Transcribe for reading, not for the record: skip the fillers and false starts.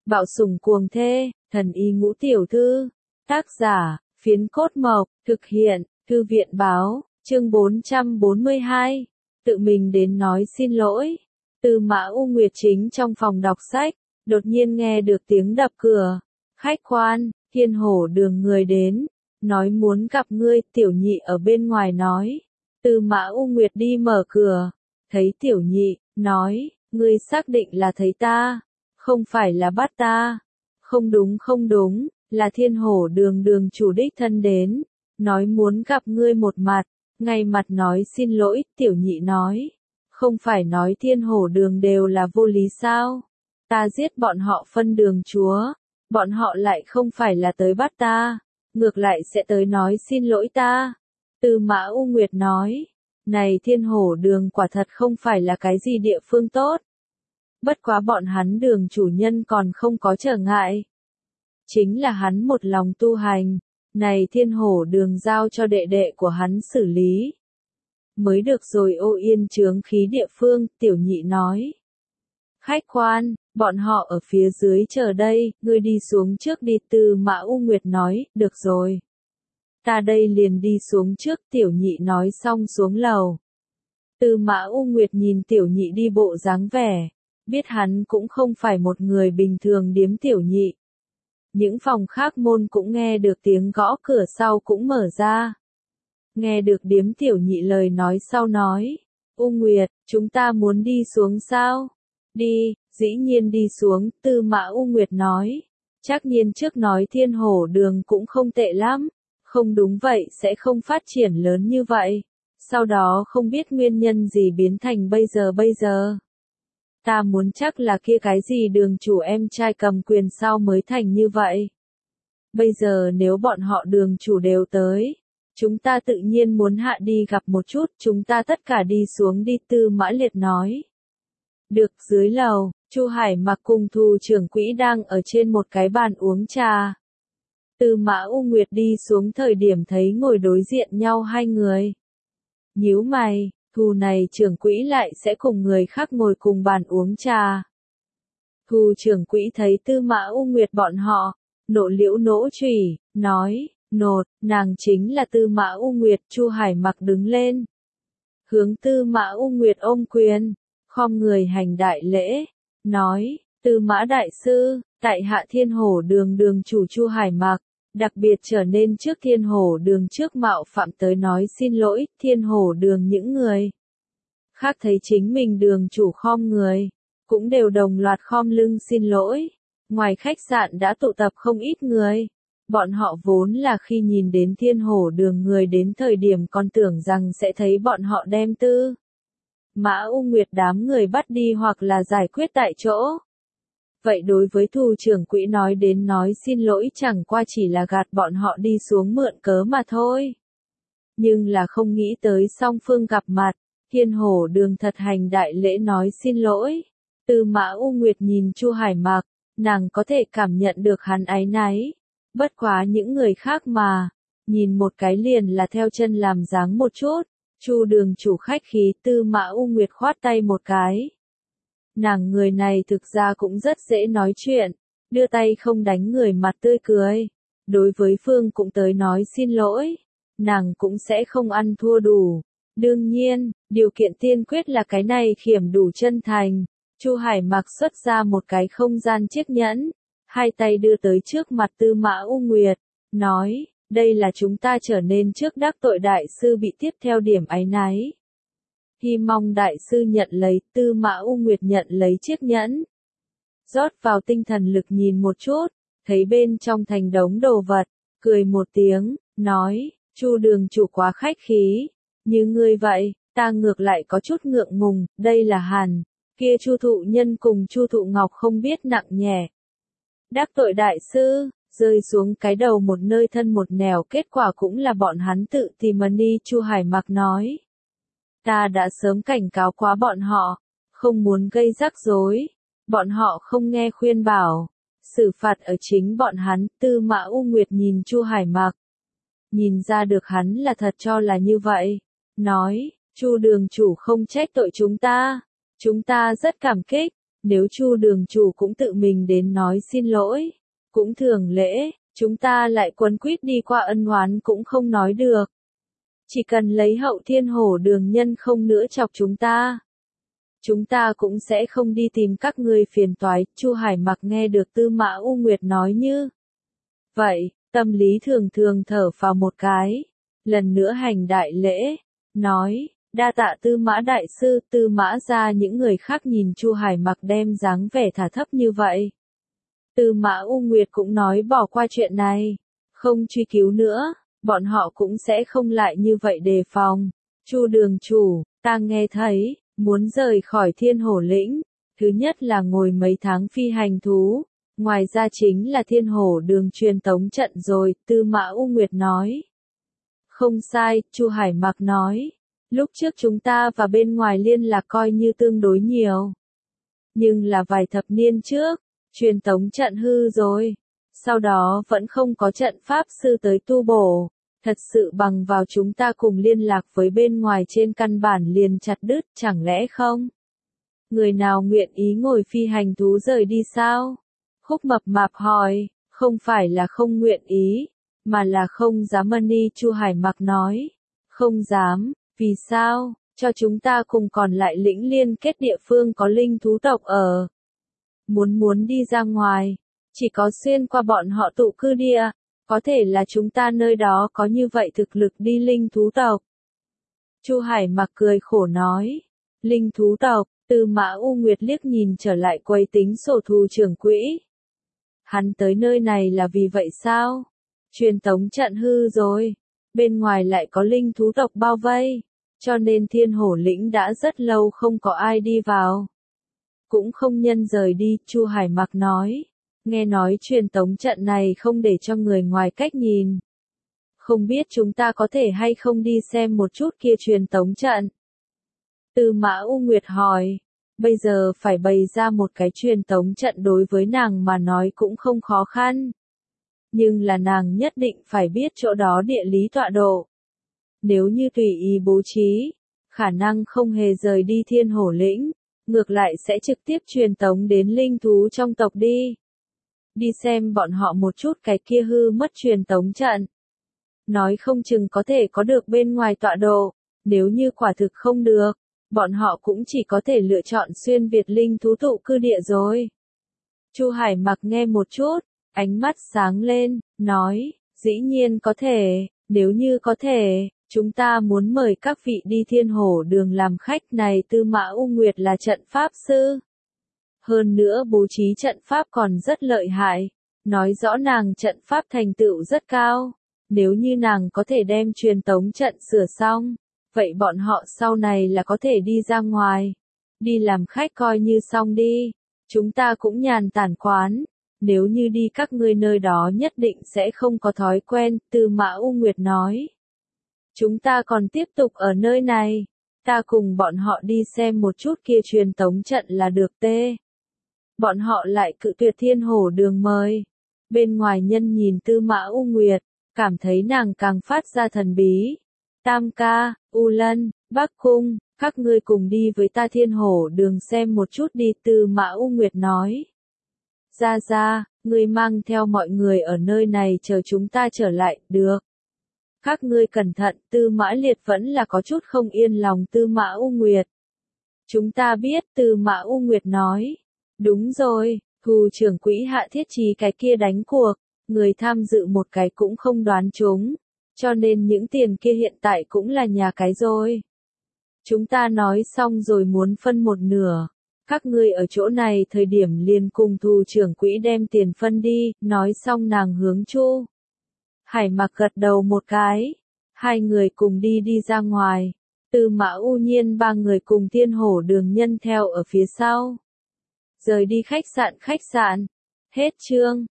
Bạo sủng cuồng thê, thần y ngũ tiểu thư. Tác giả, Phiến Cốt Mộc, thực hiện, Thư viện báo, chương 442. Tự mình đến nói xin lỗi. Tư Mã U Nguyệt chính trong phòng đọc sách, đột nhiên nghe được tiếng đập cửa. Khách quan, Thiên Hổ Đường người đến, nói muốn gặp ngươi. Tiểu Nhị ở bên ngoài nói. Tư Mã U Nguyệt đi mở cửa, thấy Tiểu Nhị, nói, ngươi xác định là thấy ta, không phải là bắt ta. Không đúng, là Thiên Hổ Đường đường chủ đích thân đến, nói muốn gặp ngươi một mặt, ngay mặt nói xin lỗi. Tiểu Nhị nói, không phải nói Thiên Hổ Đường đều là vô lý sao? Ta giết bọn họ phân đường chúa, bọn họ lại không phải là tới bắt ta, ngược lại sẽ tới nói xin lỗi ta. Tư Mã U Nguyệt nói, này Thiên Hổ Đường quả thật không phải là cái gì địa phương tốt. Bất quá bọn hắn đường chủ nhân còn không có trở ngại. Chính là hắn một lòng tu hành, này Thiên Hổ Đường giao cho đệ đệ của hắn xử lý. Mới được rồi. Ô Yên chướng khí địa phương. Tiểu Nhị nói, khách quan, bọn họ ở phía dưới chờ đây, ngươi đi xuống trước đi. Tư Mã U Nguyệt nói, được rồi. Ta đây liền đi xuống trước. Tiểu Nhị nói xong xuống lầu. Tư Mã U Nguyệt nhìn Tiểu Nhị đi bộ dáng vẻ, biết hắn cũng không phải một người bình thường. Điếm Tiểu Nhị. Những phòng khác môn cũng nghe được tiếng gõ cửa sau cũng mở ra. Nghe được Điếm Tiểu Nhị lời nói sau nói, U Nguyệt, chúng ta muốn đi xuống sao? Đi, dĩ nhiên đi xuống. Tư Mã U Nguyệt nói, chắc nhiên trước nói Thiên Hổ Đường cũng không tệ lắm, không đúng vậy sẽ không phát triển lớn như vậy. Sau đó không biết nguyên nhân gì biến thành bây giờ. Ta muốn chắc là kia cái gì đường chủ em trai cầm quyền sau mới thành như vậy. Bây giờ nếu bọn họ đường chủ đều tới, chúng ta tự nhiên muốn hạ đi gặp một chút. Chúng ta tất cả đi xuống đi. Tư Mã Liệt nói. Được. Dưới lầu, Chu Hải Mặc cùng Thù trưởng quỹ đang ở trên một cái bàn uống trà. Tư Mã U Nguyệt đi xuống thời điểm thấy ngồi đối diện nhau hai người. Nhíu mày, Thù này trưởng quỹ lại sẽ cùng người khác ngồi cùng bàn uống trà. Thù trưởng quỹ thấy Tư Mã U Nguyệt bọn họ, nộ liễu nỗ chủy, nói, nột, nàng chính là Tư Mã U Nguyệt. Chu Hải Mặc đứng lên, hướng Tư Mã U Nguyệt ôm quyền, khom người hành đại lễ, nói, Tư Mã đại sư, tại hạ Thiên Hổ Đường đường chủ Chu Hải Mặc, đặc biệt trở nên trước Thiên Hổ Đường trước mạo phạm tới nói xin lỗi. Thiên Hổ Đường những người khác thấy chính mình đường chủ khom người, cũng đều đồng loạt khom lưng xin lỗi. Ngoài khách sạn đã tụ tập không ít người. Bọn họ vốn là khi nhìn đến Thiên Hổ Đường người đến thời điểm còn tưởng rằng sẽ thấy bọn họ đem Tư Mã U Nguyệt đám người bắt đi hoặc là giải quyết tại chỗ. Vậy đối với Thù trưởng quỹ nói đến nói xin lỗi chẳng qua chỉ là gạt bọn họ đi xuống mượn cớ mà thôi. Nhưng là không nghĩ tới song phương gặp mặt, Thiên Hổ Đường thật hành đại lễ nói xin lỗi. Tư Mã U Nguyệt nhìn Chu Hải Mặc, nàng có thể cảm nhận được hắn áy náy. Bất quá những người khác mà, nhìn một cái liền là theo chân làm dáng một chút. Chu đường chủ khách khí. Tư Mã U Nguyệt khoát tay một cái. Nàng người này thực ra cũng rất dễ nói chuyện, đưa tay không đánh người mặt tươi cười. Đối với Phương cũng tới nói xin lỗi, nàng cũng sẽ không ăn thua đủ. Đương nhiên, điều kiện tiên quyết là cái này khiểm đủ chân thành. Chu Hải Mặc xuất ra một cái không gian chiếc nhẫn, hai tay đưa tới trước mặt Tư Mã U Nguyệt, nói, đây là chúng ta trở nên trước đắc tội đại sư bị tiếp theo điểm áy náy. Hy mong đại sư nhận lấy. Tư Mã U Nguyệt nhận lấy chiếc nhẫn, rót vào tinh thần lực nhìn một chút, thấy bên trong thành đống đồ vật, cười một tiếng, nói, Chu đường chủ quá khách khí, như ngươi vậy, ta ngược lại có chút ngượng ngùng. Đây là hẳn, kia Chu thụ nhân cùng Chu thụ ngọc không biết nặng nhẹ. Đắc tội đại sư, rơi xuống cái đầu một nơi thân một nẻo, kết quả cũng là bọn hắn tự tìm mà đi. Chu Hải Mặc nói, ta đã sớm cảnh cáo quá bọn họ, không muốn gây rắc rối, bọn họ không nghe khuyên bảo, xử phạt ở chính bọn hắn. Tư Mã U Nguyệt nhìn Chu Hải Mặc, nhìn ra được hắn là thật cho là như vậy, nói, Chu đường chủ không trách tội chúng ta rất cảm kích, Nếu Chu đường chủ cũng tự mình đến nói xin lỗi, cũng thường lễ, chúng ta lại quấn quýt đi qua ân oán cũng không nói được. Chỉ cần lấy Hậu Thiên Hổ đường nhân không nữa chọc chúng ta cũng sẽ không đi tìm các ngươi phiền toái. Chu Hải Mặc nghe được Tư Mã U Nguyệt nói như vậy, tâm lý thường thường thở phào một cái, lần nữa hành đại lễ, nói, đa tạ Tư Mã đại sư. Tư Mã ra những người khác nhìn Chu Hải Mặc đem dáng vẻ thả thấp như vậy. Tư Mã U Nguyệt cũng nói bỏ qua chuyện này, không truy cứu nữa, bọn họ cũng sẽ không lại như vậy đề phòng. Chu đường chủ, ta nghe thấy, muốn rời khỏi Thiên Hổ lĩnh, thứ nhất là ngồi mấy tháng phi hành thú, ngoài ra chính là Thiên Hổ đường truyền tống trận rồi. Tư Mã U Nguyệt nói. Không sai, Chu Hải Mặc nói, lúc trước chúng ta và bên ngoài liên lạc coi như tương đối nhiều. Nhưng là vài thập niên trước, truyền tống trận hư rồi, sau đó vẫn không có trận pháp sư tới tu bổ. Thật sự bằng vào chúng ta cùng liên lạc với bên ngoài trên căn bản liền chặt đứt, chẳng lẽ không? Người nào nguyện ý ngồi phi hành thú rời đi sao? Khúc Mập Mạp hỏi, không phải là không nguyện ý, mà là không dám. Ni Chu Hải Mặc nói, không dám, vì sao? Cho chúng ta cùng còn lại lĩnh liên kết địa phương có linh thú tộc ở. Muốn đi ra ngoài, chỉ có xuyên qua bọn họ tụ cư địa. Có thể là chúng ta nơi đó có như vậy thực lực đi linh thú tộc. Chu Hải Mặc cười khổ nói. Linh thú tộc, Tư Mã U Nguyệt liếc nhìn trở lại quầy tính sổ thù trưởng quỹ. Hắn tới nơi này là vì vậy sao? Truyền tống trận hư rồi. Bên ngoài lại có linh thú tộc bao vây. Cho nên Thiên Hổ lĩnh đã rất lâu không có ai đi vào. Cũng không nhân rời đi, Chu Hải Mặc nói. Nghe nói truyền tống trận này không để cho người ngoài cách nhìn. Không biết chúng ta có thể hay không đi xem một chút kia truyền tống trận. Tư Mã U Nguyệt hỏi, bây giờ phải bày ra một cái truyền tống trận đối với nàng mà nói cũng không khó khăn. Nhưng là nàng nhất định phải biết chỗ đó địa lý tọa độ. Nếu như tùy ý bố trí, khả năng không hề rời đi Thiên Hổ lĩnh, ngược lại sẽ trực tiếp truyền tống đến linh thú trong tộc đi. Đi xem bọn họ một chút cái kia hư mất truyền tống trận. Nói không chừng có thể có được bên ngoài tọa độ, nếu như quả thực không được, bọn họ cũng chỉ có thể lựa chọn xuyên Việt linh thú tụ cư địa rồi. Chu Hải Mặc nghe một chút, ánh mắt sáng lên, nói, dĩ nhiên có thể, nếu như có thể, chúng ta muốn mời các vị đi Thiên Hổ đường làm khách này. Tư Mã U Nguyệt là trận pháp sư. Hơn nữa bố trí trận pháp còn rất lợi hại, nói rõ nàng trận pháp thành tựu rất cao. Nếu như nàng có thể đem truyền tống trận sửa xong, vậy bọn họ sau này là có thể đi ra ngoài. Đi làm khách coi như xong đi. Chúng ta cũng nhàn tản quán. Nếu như đi các ngươi nơi đó nhất định sẽ không có thói quen. Tư Mã U Nguyệt nói. Chúng ta còn tiếp tục ở nơi này. Ta cùng bọn họ đi xem một chút kia truyền tống trận là được tê. Bọn họ lại cự tuyệt Thiên Hổ đường mời. Bên ngoài nhân nhìn Tư Mã U Nguyệt, cảm thấy nàng càng phát ra thần bí. Tam ca, U Lân, Bắc Cung, các ngươi cùng đi với ta Thiên Hổ đường xem một chút đi. Tư Mã U Nguyệt nói. Ra, ngươi mang theo mọi người ở nơi này chờ chúng ta trở lại, được. Các ngươi cẩn thận. Tư Mã Liệt vẫn là có chút không yên lòng Tư Mã U Nguyệt. Chúng ta biết. Tư Mã U Nguyệt nói. Đúng rồi, thù trưởng quỹ Hạ Thiết Trì cái kia đánh cuộc, người tham dự một cái cũng không đoán trúng, cho nên những tiền kia hiện tại cũng là nhà cái rồi. Chúng ta nói xong rồi muốn phân một nửa, các ngươi ở chỗ này thời điểm liền cùng thù trưởng quỹ đem tiền phân đi. Nói xong nàng hướng Chu Hải Mặc gật đầu một cái, hai người cùng đi ra ngoài. Tư Mã U Nhiên ba người cùng Thiên Hổ đường nhân theo ở phía sau. Rời đi khách sạn. Hết chương.